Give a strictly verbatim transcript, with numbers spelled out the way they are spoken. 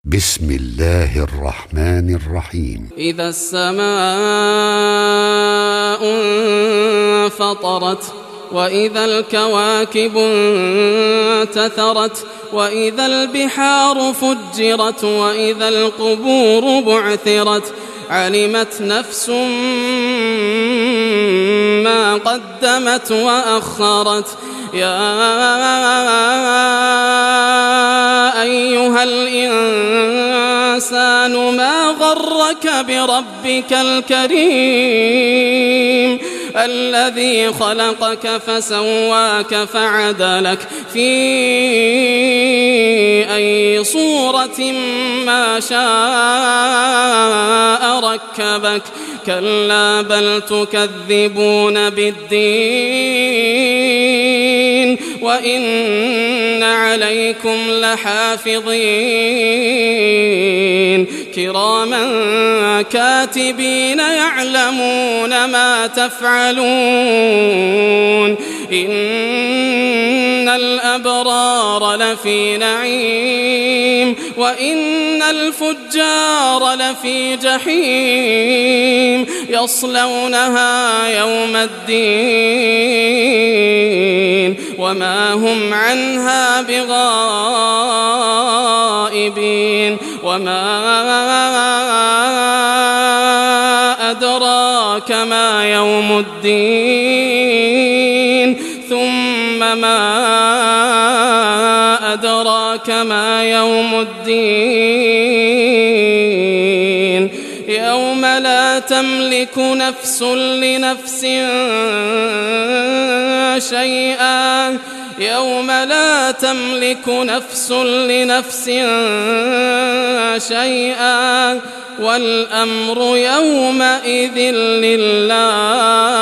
بسم الله الرحمن الرحيم. إذا السماء انفطرت وإذا الكواكب انتثرت وإذا البحار فجرت وإذا القبور بعثرت علمت نفس ما قدمت وأخرت. يا أيها الإنسان ما غرك بربك الكريم الذي خلقك فسواك فعدلك في أي صورة ما شاء ركبك. كلا بل تكذبون بالدين وإن عليكم لحافظين كراما كاتبين يعلمون ما تفعلون. إن الأبرار لفي نعيم وإن الفجار لفي جحيم يصلونها يوم الدين وما هم عنها بغائبين. وما أدراك ما يوم الدين ثم ما أدراك ما يوم الدين يوم لا تملك نفس لنفس شيئا يوم لا تملك نفس لنفس شيئا والأمر يومئذ لله.